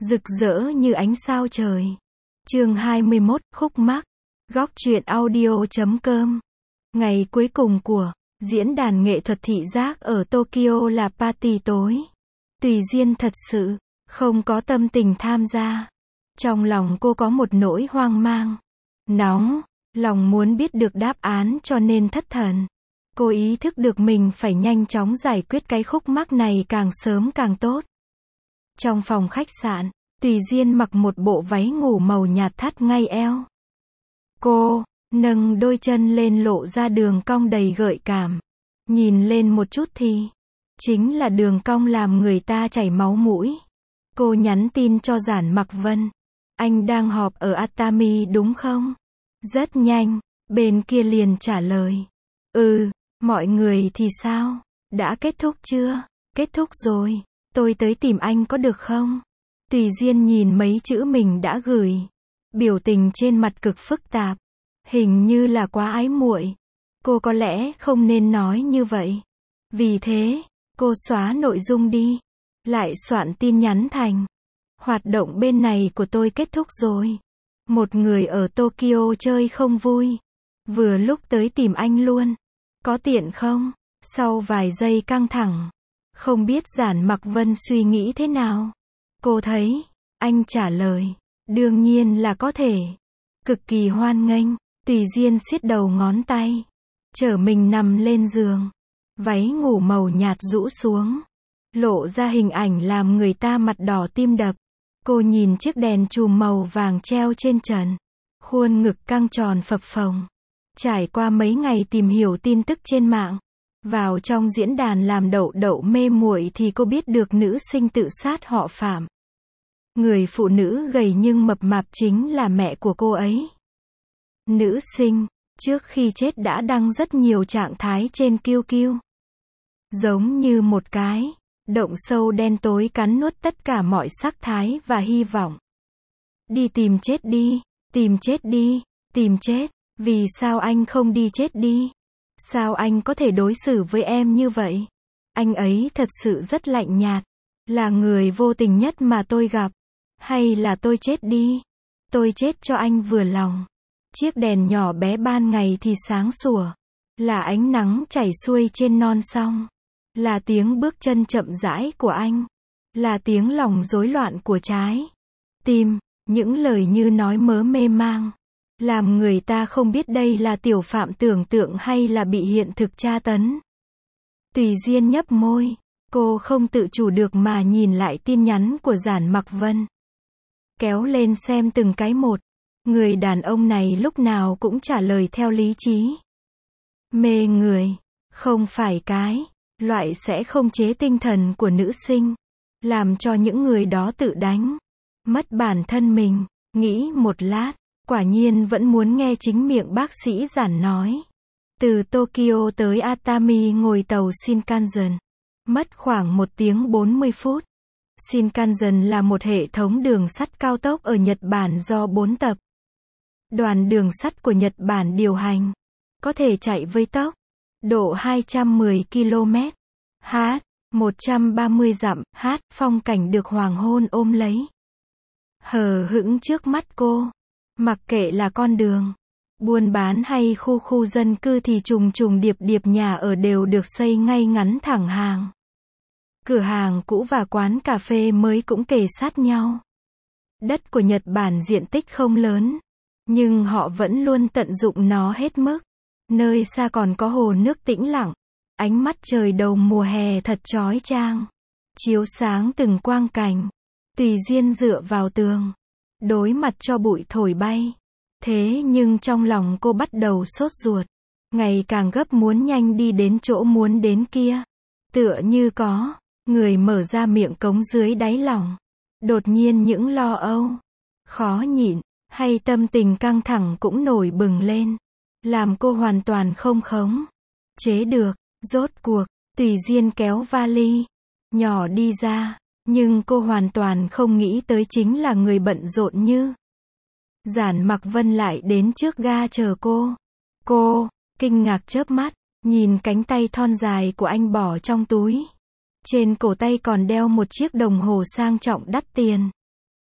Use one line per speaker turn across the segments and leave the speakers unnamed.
rực rỡ như ánh sao trời. Chương 21, khúc mắc. Góc truyện audio.com. Ngày cuối cùng của diễn đàn nghệ thuật thị giác ở Tokyo là party tối. Tùy Diên thật sự không có tâm tình tham gia. Trong lòng cô có một nỗi hoang mang, nóng, lòng muốn biết được đáp án cho nên thất thần. Cô ý thức được mình phải nhanh chóng giải quyết cái khúc mắc này càng sớm càng tốt. Trong phòng khách sạn, Tùy Diên mặc một bộ váy ngủ màu nhạt thắt ngay eo. Cô nâng đôi chân lên lộ ra đường cong đầy gợi cảm. Nhìn lên một chút thì chính là đường cong làm người ta chảy máu mũi. Cô nhắn tin cho Giản Mặc Vân. Anh đang họp ở Atami đúng không? Rất nhanh, bên kia liền trả lời. Mọi người thì sao? Đã kết thúc chưa? Kết thúc rồi. Tôi tới tìm anh có được không? Tùy Diên nhìn mấy chữ mình đã gửi. Biểu tình trên mặt cực phức tạp. Hình như là quá ái muội. Cô có lẽ không nên nói như vậy. Vì thế, cô xóa nội dung đi. Lại soạn tin nhắn thành. Hoạt động bên này của tôi kết thúc rồi. Một người ở Tokyo chơi không vui. Vừa lúc tới tìm anh luôn. Có tiện không? Sau vài giây căng thẳng. Không biết Giản Mặc Vân suy nghĩ thế nào? Cô thấy, anh trả lời. Đương nhiên là có thể. Cực kỳ hoan nghênh. Tùy Diên siết đầu ngón tay. Chở mình nằm lên giường. Váy ngủ màu nhạt rũ xuống. Lộ ra hình ảnh làm người ta mặt đỏ tim đập. Cô nhìn chiếc đèn chùm màu vàng treo trên trần. Khuôn ngực căng tròn phập phồng. Trải qua mấy ngày tìm hiểu tin tức trên mạng. Vào trong diễn đàn làm đậu mê muội thì cô biết được nữ sinh tự sát họ Phạm. Người phụ nữ gầy nhưng mập mạp chính là mẹ của cô ấy. Nữ sinh, trước khi chết đã đăng rất nhiều trạng thái trên QQ. Giống như một cái động sâu đen tối cắn nuốt tất cả mọi sắc thái và hy vọng. Đi tìm chết đi, tìm chết đi, tìm chết. Vì sao anh không đi chết đi? Sao anh có thể đối xử với em như vậy? Anh ấy thật sự rất lạnh nhạt. Là người vô tình nhất mà tôi gặp. Hay là tôi chết đi? Tôi chết cho anh vừa lòng. Chiếc đèn nhỏ bé ban ngày thì sáng sủa. Là ánh nắng chảy xuôi trên non sông. Là tiếng bước chân chậm rãi của anh. Là tiếng lòng rối loạn của trái tim. Những lời như nói mớ mê mang. Làm người ta không biết đây là Tiểu Phạm tưởng tượng hay là bị hiện thực tra tấn. Tùy Diên nhấp môi. Cô không tự chủ được mà nhìn lại tin nhắn của Giản Mặc Vân. Kéo lên xem từng cái một. Người đàn ông này lúc nào cũng trả lời theo lý trí. Mê người. Không phải cái loại sẽ không chế tinh thần của nữ sinh. Làm cho những người đó tự đánh mất bản thân mình. Nghĩ một lát. Quả nhiên vẫn muốn nghe chính miệng bác sĩ Giản nói. Từ Tokyo tới Atami ngồi tàu Shinkansen. Mất khoảng 1 tiếng 40 phút. Shinkansen là một hệ thống đường sắt cao tốc ở Nhật Bản do 4 tập đoàn đường sắt của Nhật Bản điều hành. Có thể chạy với tốc độ 210 km/h, 130 dặm/h, phong cảnh được hoàng hôn ôm lấy. Hờ hững trước mắt cô. Mặc kệ là con đường buôn bán hay khu dân cư thì trùng điệp nhà ở đều được xây ngay ngắn thẳng hàng. Cửa hàng cũ và quán cà phê mới cũng kề sát nhau. Đất của Nhật Bản diện tích không lớn, nhưng họ vẫn luôn tận dụng nó hết mức. Nơi xa còn có hồ nước tĩnh lặng. Ánh mắt trời đầu mùa hè thật chói chang, chiếu sáng từng quang cảnh. Tùy Diên dựa vào tường, đối mặt cho bụi thổi bay. Thế nhưng trong lòng cô bắt đầu sốt ruột. Ngày càng gấp muốn nhanh đi đến chỗ muốn đến kia. Tựa như có người mở ra miệng cống dưới đáy lòng. Đột nhiên những lo âu, khó nhịn, hay tâm tình căng thẳng cũng nổi bừng lên. Làm cô hoàn toàn không khống chế được. Rốt cuộc, Tùy Diên kéo vali nhỏ đi ra. Nhưng cô hoàn toàn không nghĩ tới chính là người bận rộn như Giản Mặc Vân lại đến trước ga chờ cô. Cô kinh ngạc chớp mắt, nhìn cánh tay thon dài của anh bỏ trong túi. Trên cổ tay còn đeo một chiếc đồng hồ sang trọng đắt tiền.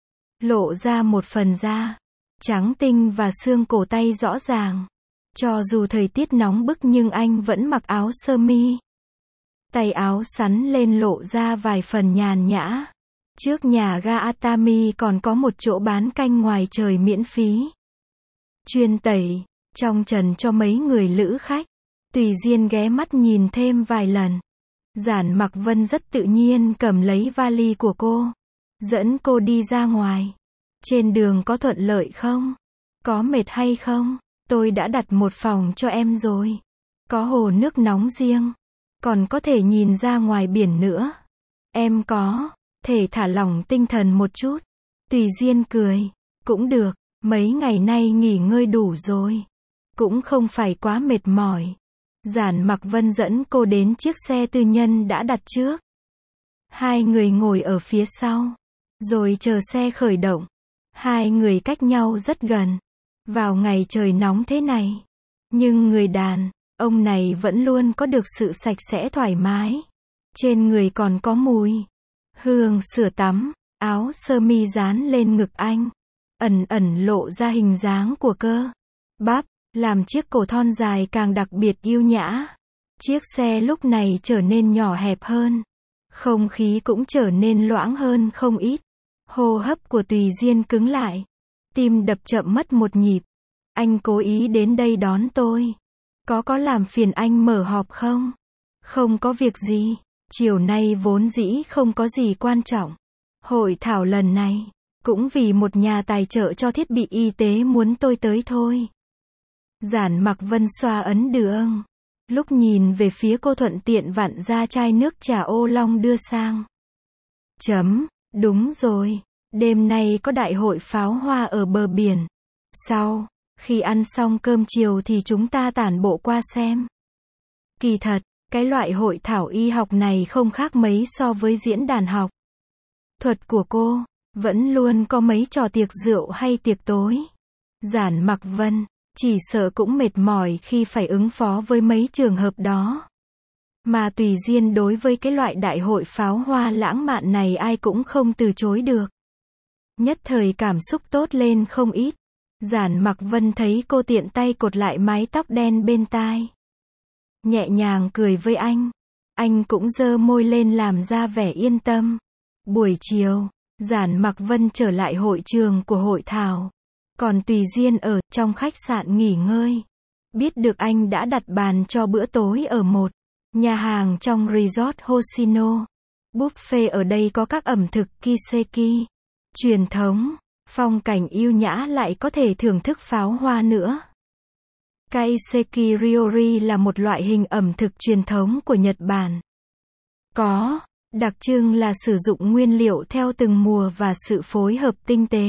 lộ ra một phần da trắng tinh và xương cổ tay rõ ràng. Cho dù thời tiết nóng bức nhưng anh vẫn mặc áo sơ mi. Tay áo sắn lên lộ ra vài phần nhàn nhã. Trước nhà ga Atami còn có một chỗ bán canh ngoài trời miễn phí. Chuyên tẩy, trong trần cho mấy người lữ khách. Tùy Diên ghé mắt nhìn thêm vài lần. Giản Mặc Vân rất tự nhiên cầm lấy vali của cô. Dẫn cô đi ra ngoài. Trên đường có thuận lợi không? Có mệt hay không? Tôi đã đặt một phòng cho em rồi. Có hồ nước nóng riêng. Còn có thể nhìn ra ngoài biển nữa. Em có thể thả lỏng tinh thần một chút. Tùy Diên cười. Cũng được, mấy ngày nay nghỉ ngơi đủ rồi. Cũng không phải quá mệt mỏi. Giản Mặc Vân dẫn cô đến chiếc xe tư nhân đã đặt trước. Hai người ngồi ở phía sau. Rồi chờ xe khởi động. Hai người cách nhau rất gần. Vào ngày trời nóng thế này. Nhưng người đàn ông này vẫn luôn có được sự sạch sẽ thoải mái. Trên người còn có mùi hương sữa tắm. Áo sơ mi dán lên ngực anh. Ẩn ẩn lộ ra hình dáng của cơ bắp, làm chiếc cổ thon dài càng đặc biệt yêu nhã. Chiếc xe lúc này trở nên nhỏ hẹp hơn. Không khí cũng trở nên loãng hơn không ít. Hô hấp của Tùy Diên cứng lại. Tim đập chậm mất một nhịp. Anh cố ý đến đây đón tôi. Có làm phiền anh mở họp không? Không có việc gì. Chiều nay vốn dĩ không có gì quan trọng. Hội thảo lần này cũng vì một nhà tài trợ cho thiết bị y tế muốn tôi tới thôi. Giản Mặc Vân xoa ấn đường. Lúc nhìn về phía cô thuận tiện vặn ra chai nước trà ô long đưa sang. Đúng rồi. Đêm nay có đại hội pháo hoa ở bờ biển. Sau khi ăn xong cơm chiều thì chúng ta tản bộ qua xem. Kỳ thật, cái loại hội thảo y học này không khác mấy so với diễn đàn học thuật của cô. Vẫn luôn có mấy trò tiệc rượu hay tiệc tối. Giản Mặc Vân chỉ sợ cũng mệt mỏi khi phải ứng phó với mấy trường hợp đó. Mà Tùy Diên đối với cái loại đại hội pháo hoa lãng mạn này ai cũng không từ chối được. Nhất thời cảm xúc tốt lên không ít. Giản Mặc Vân thấy cô tiện tay cột lại mái tóc đen bên tai. Nhẹ nhàng cười với anh. Anh cũng giơ môi lên làm ra vẻ yên tâm. Buổi chiều, Giản Mặc Vân trở lại hội trường của hội thảo. Còn Tùy Diên ở trong khách sạn nghỉ ngơi. Biết được anh đã đặt bàn cho bữa tối ở một nhà hàng trong resort Hoshino. Buffet ở đây có các ẩm thực Kiseki truyền thống, phong cảnh yêu nhã lại có thể thưởng thức pháo hoa nữa. Kaiseki Ryori là một loại hình ẩm thực truyền thống của Nhật Bản. Có đặc trưng là sử dụng nguyên liệu theo từng mùa và sự phối hợp tinh tế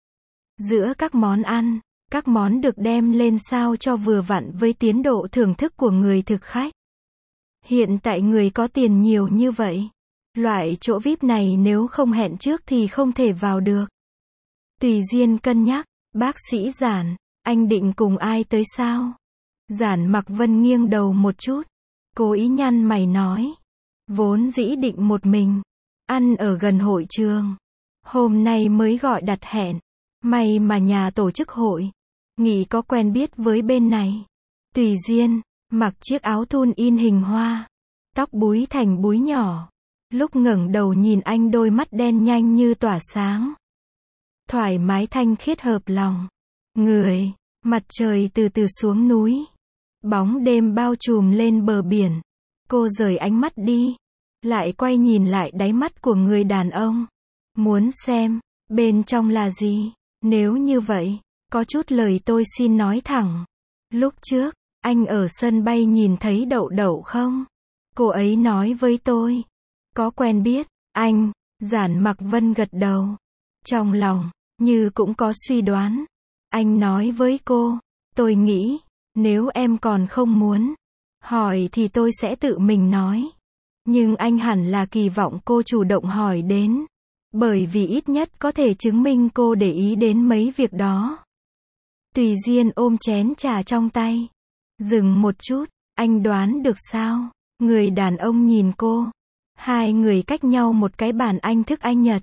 giữa các món ăn. Các món được đem lên sao cho vừa vặn với tiến độ thưởng thức của người thực khách. Hiện tại người có tiền nhiều như vậy. Loại chỗ VIP này nếu không hẹn trước thì không thể vào được. Tùy Diên cân nhắc. Bác sĩ Giản, anh định cùng ai tới sao? Giản Mặc Vân nghiêng đầu một chút. Cố ý nhăn mày nói. Vốn dĩ định một mình. Ăn ở gần hội trường. Hôm nay mới gọi đặt hẹn. May mà nhà tổ chức hội nghị có quen biết với bên này. Tùy Diên mặc chiếc áo thun in hình hoa. Tóc búi thành búi nhỏ. Lúc ngẩng đầu nhìn anh đôi mắt đen nhanh như tỏa sáng. Thoải mái thanh khiết hợp lòng người. Mặt trời từ từ xuống núi. Bóng đêm bao trùm lên bờ biển. Cô rời ánh mắt đi. Lại quay nhìn lại đáy mắt của người đàn ông. Muốn xem bên trong là gì. Nếu như vậy, có chút lời tôi xin nói thẳng. Lúc trước, anh ở sân bay nhìn thấy Đậu Đậu không? Cô ấy nói với tôi. Có quen biết anh. Giản Mặc Vân gật đầu. Trong lòng như cũng có suy đoán. Anh nói với cô. Tôi nghĩ, nếu em còn không muốn hỏi thì tôi sẽ tự mình nói. Nhưng anh hẳn là kỳ vọng cô chủ động hỏi đến. Bởi vì ít nhất có thể chứng minh cô để ý đến mấy việc đó. Tùy Diên ôm chén trà trong tay. Dừng một chút, anh đoán được sao? Người đàn ông nhìn cô. Hai người cách nhau một cái bàn Anh thức Anh Nhật.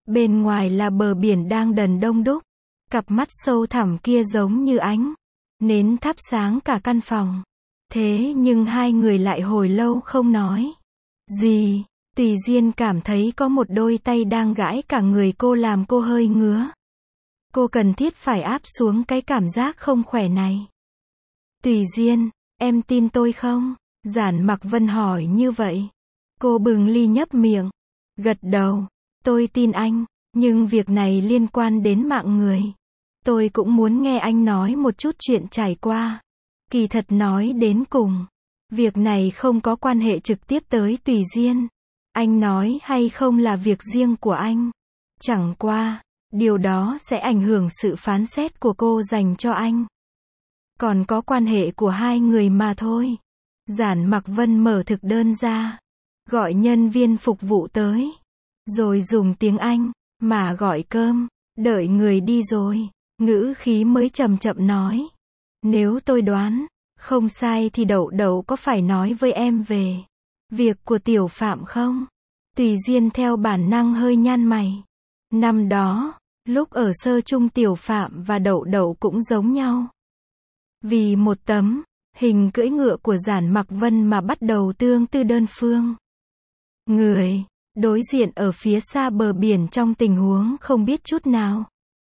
Bên ngoài là bờ biển đang dần đông đúc. Cặp mắt sâu thẳm kia giống như ánh nến thắp sáng cả căn phòng. Thế nhưng hai người lại hồi lâu không nói gì. Tùy Diên cảm thấy có một đôi tay đang gãi cả người cô làm cô hơi ngứa. Cô cần thiết phải áp xuống cái cảm giác không khỏe này. Tùy Diên, em tin tôi không? Giản Mặc Vân hỏi như vậy. Cô bừng ly nhấp miệng. Gật đầu. Tôi tin anh, nhưng việc này liên quan đến mạng người. Tôi cũng muốn nghe anh nói một chút chuyện trải qua. Kỳ thật nói đến cùng, việc này không có quan hệ trực tiếp tới Tùy Diên. Anh nói hay không là việc riêng của anh. Chẳng qua, điều đó sẽ ảnh hưởng sự phán xét của cô dành cho anh. Còn có quan hệ của hai người mà thôi. Giản Mặc Vân mở thực đơn ra, gọi nhân viên phục vụ tới, rồi dùng tiếng Anh mà gọi cơm, đợi người đi rồi, ngữ khí mới chậm chậm nói. Nếu tôi đoán không sai thì Đậu Đậu có phải nói với em về việc của Tiểu Phạm không? Tùy Diên theo bản năng hơi nhăn mày. Năm đó, lúc ở sơ chung Tiểu Phạm và Đậu Đậu cũng giống nhau. Vì một tấm hình cưỡi ngựa của Giản Mặc Vân mà bắt đầu tương tư đơn phương. Người đối diện ở phía xa bờ biển trong tình huống không biết chút nào.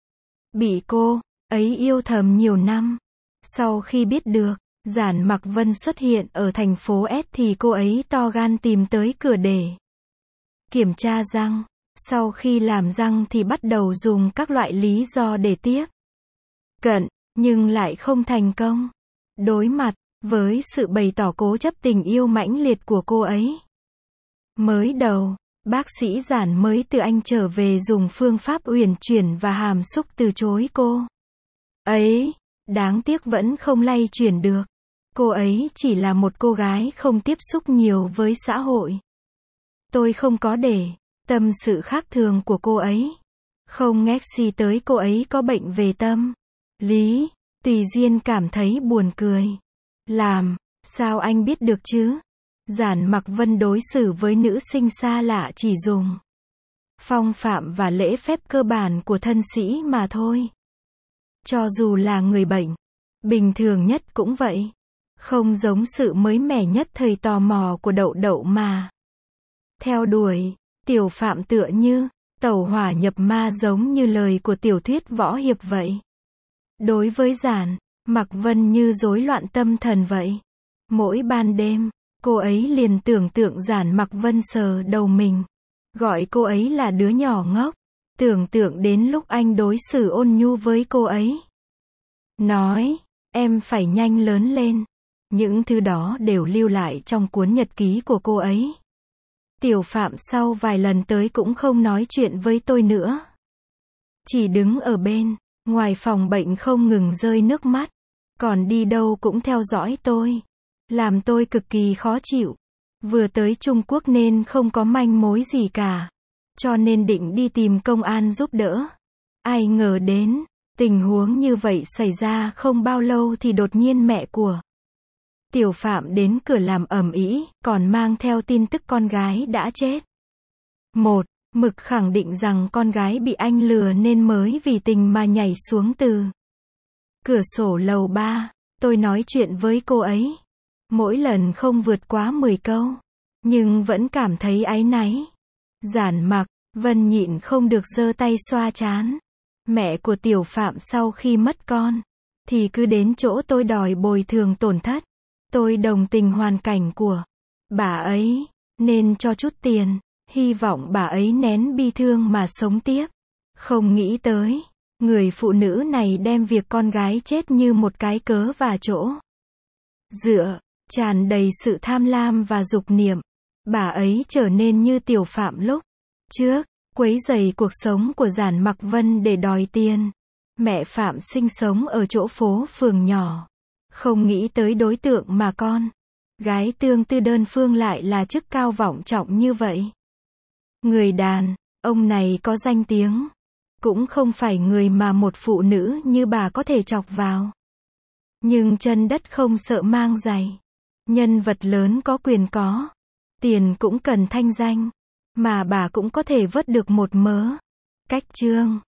Bị cô ấy yêu thầm nhiều năm. Sau khi biết được Giản Mặc Vân xuất hiện ở thành phố S thì cô ấy to gan tìm tới cửa để kiểm tra răng. Sau khi làm răng thì bắt đầu dùng các loại lý do để tiếp cận, nhưng lại không thành công. Đối mặt với sự bày tỏ cố chấp tình yêu mãnh liệt của cô ấy. Mới đầu, bác sĩ Giản mới từ Anh trở về dùng phương pháp uyển chuyển và hàm xúc từ chối cô ấy. Đáng tiếc vẫn không lay chuyển được. Cô ấy chỉ là một cô gái không tiếp xúc nhiều với xã hội. Tôi không có để tâm sự khác thường của cô ấy. Không ngách gì tới cô ấy có bệnh về tâm lý. Tùy Diên cảm thấy buồn cười. Làm sao anh biết được chứ? Giản Mặc Vân đối xử với nữ sinh xa lạ chỉ dùng phong phạm và lễ phép cơ bản của thân sĩ mà thôi. Cho dù là người bệnh bình thường nhất cũng vậy. Không giống sự mới mẻ nhất thời tò mò của Đậu Đậu mà theo đuổi. Tiểu Phạm tựa như tẩu hỏa nhập ma, giống như lời của tiểu thuyết võ hiệp vậy. Đối với Giản Mặc Vân như rối loạn tâm thần vậy. Mỗi ban đêm, cô ấy liền tưởng tượng Giản Mặc Vân sờ đầu mình, gọi cô ấy là đứa nhỏ ngốc, tưởng tượng đến lúc anh đối xử ôn nhu với cô ấy. Nói, em phải nhanh lớn lên. Những thứ đó đều lưu lại trong cuốn nhật ký của cô ấy. Tiểu Phạm sau vài lần tới cũng không nói chuyện với tôi nữa. Chỉ đứng ở bên ngoài phòng bệnh không ngừng rơi nước mắt. Còn đi đâu cũng theo dõi tôi. Làm tôi cực kỳ khó chịu. Vừa tới Trung Quốc nên không có manh mối gì cả. Cho nên định đi tìm công an giúp đỡ. Ai ngờ đến, tình huống như vậy xảy ra không bao lâu thì đột nhiên mẹ của Tiểu Phạm đến cửa làm ầm ĩ, còn mang theo tin tức con gái đã chết. Một mực khẳng định rằng con gái bị anh lừa nên mới vì tình mà nhảy xuống từ cửa sổ lầu 3. Tôi nói chuyện với cô ấy. Mỗi lần không vượt quá 10 câu. Nhưng vẫn cảm thấy áy náy. Giản Mặc Vân nhịn không được giơ tay xoa trán. Mẹ của Tiểu Phạm sau khi mất con thì cứ đến chỗ tôi đòi bồi thường tổn thất. Tôi đồng tình hoàn cảnh của bà ấy, nên cho chút tiền, hy vọng bà ấy nén bi thương mà sống tiếp. Không nghĩ tới, người phụ nữ này đem việc con gái chết như một cái cớ và chỗ dựa, tràn đầy sự tham lam và dục niệm. Bà ấy trở nên như Tiểu Phạm lúc trước, quấy rầy cuộc sống của Giản Mặc Vân để đòi tiền. Mẹ Phạm sinh sống ở chỗ phố phường nhỏ. Không nghĩ tới đối tượng mà con gái tương tư đơn phương lại là chức cao vọng trọng như vậy. Người đàn ông này có danh tiếng, cũng không phải người mà một phụ nữ như bà có thể chọc vào. Nhưng chân đất không sợ mang giày. Nhân vật lớn có quyền có tiền cũng cần thanh danh, mà bà cũng có thể vớt được một mớ Cách chương